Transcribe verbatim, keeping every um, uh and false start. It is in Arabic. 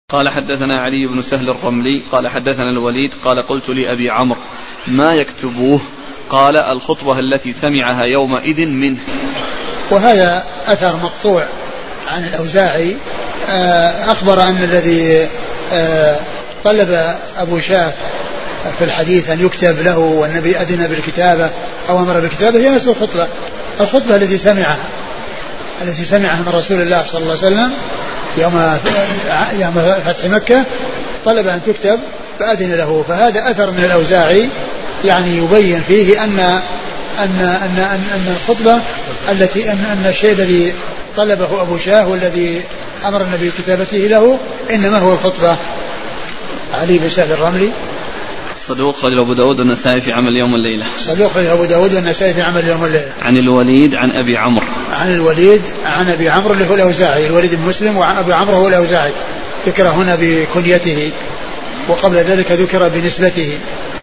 قال حدثنا علي بن سهل الرملي قال حدثنا الوليد قال قلت لأبي عمرو ما يكتبوه؟ قال الخطبة التي سمعها يومئذ منه. وهذا أثر مقطوع عن الأوزاعي أخبر أن الذي طلب أبو شاه في الحديث أن يكتب له والنبي أذن بالكتابة أو أمر بالكتابة هي نفس الخطبة الخطبة التي سمعها التي سمعها من رسول الله صلى الله عليه وسلم يوم يوم فتح مكة طلب أن تكتب فأذن له. فهذا أثر من الأوزاعي يعني يبين فيه أن أن أن أن, أن الخطبة التي أن, أن الشيء الذي طلبه أبو شاه والذي أمر النبي بكتابته له إنما هو الخطبة. علي بن سهل الرملي صدوق خرج أبو داود والنسائي في عمل يوم الليلة. صدوق خرج أبو داود والنسائي في عمل يوم الليلة. عن الوليد عن أبي عمرو عن الوليد عن أبي عمرو اللي هو الأوزاعي الوليد بن مسلم وعن أبي عمرو هو الأوزاعي ذكر هنا بكنيته وقبل ذلك ذكر بنسبته